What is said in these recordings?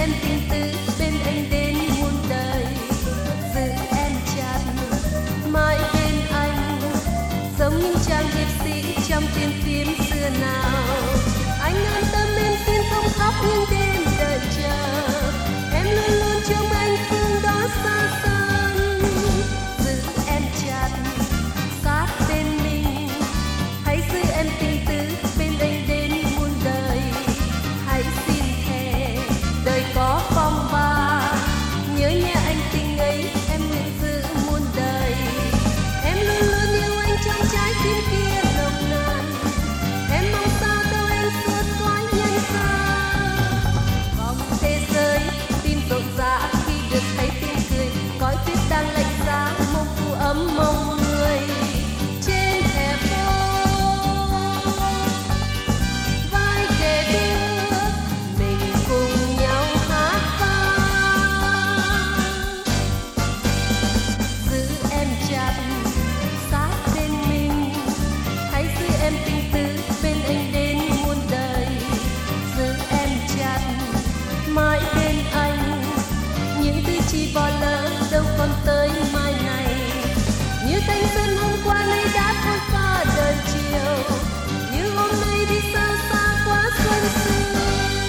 em tình tứ bên anh đến muôn đời. Giữ em chặt mãi bên anh, giống những trang hiệp sĩ trong tiên phim xưa nào. Anh an tâm em xin không khóc những đêm đợi chờ, em luôn luôn trong anh phương đó xa xăm. Giữ em chặt sát bên mình, hãy giữ em tình tứ bên anh đến muôn đời. Hãy xin thề đời có phong ba, nhớ nhé anh tình ấy em nguyện giữ muôn đời. Em luôn luôn yêu anh trong trái tim kia nồng nàn, em mong sao đâu anh suốt cõi nhân gian. Vòng thế giới tim rộn rã khi được thấy tiếng cười, cõi tuyết đang lạnh giá mong phù ấm mong người. Trên hè phố vai kề bước mình cùng nhau hát vang. Giữ em chặt sát bên mình, hãy giữ em tình tứ bên anh đến muôn đời. Giữ em chặt mãi bên anh, những thứ chi bỏ lỡ đâu còn tới mai này. Như thanh xuân hôm qua nay đã phôi pha đời chiều, như hôm nay đi xa xa quá xuân xưa.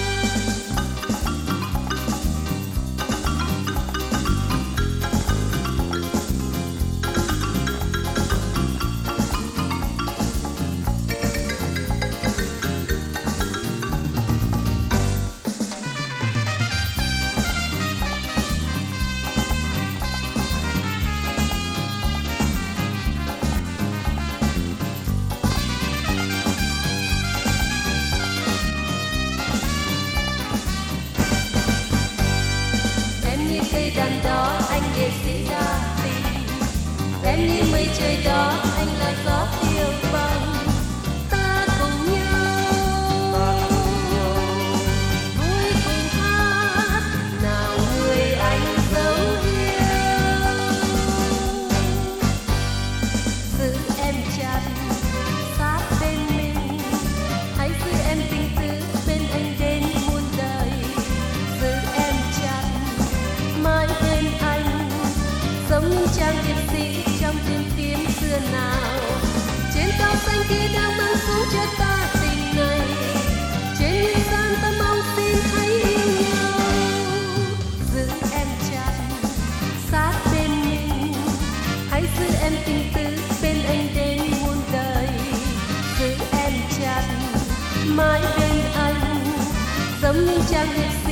Em như cây đàn đó anh nghệ sĩ đa tình, em như mây trời đó anh là gió phiêu bồng. Ta cùng nhau vui cùng hát, nào người anh dấu yêu. Giữ em chặt sát bên mình, hãy giữ em tình tứ bên anh đến muôn đời. Giữ em chặt mãi bên anh, giống những trang hiệp sĩ trong phim xưa nào. Trên cao xanh kia đang mang xuống cho ta tình này, trên nhân gian ta mong xin hãy yêu nhau. Giữ em chặt sát bên mình, hãy giữ em tình tứ bên anh đến muôn đời. Giữ em chặt mãi bên anh, giống những trang hiệp sĩ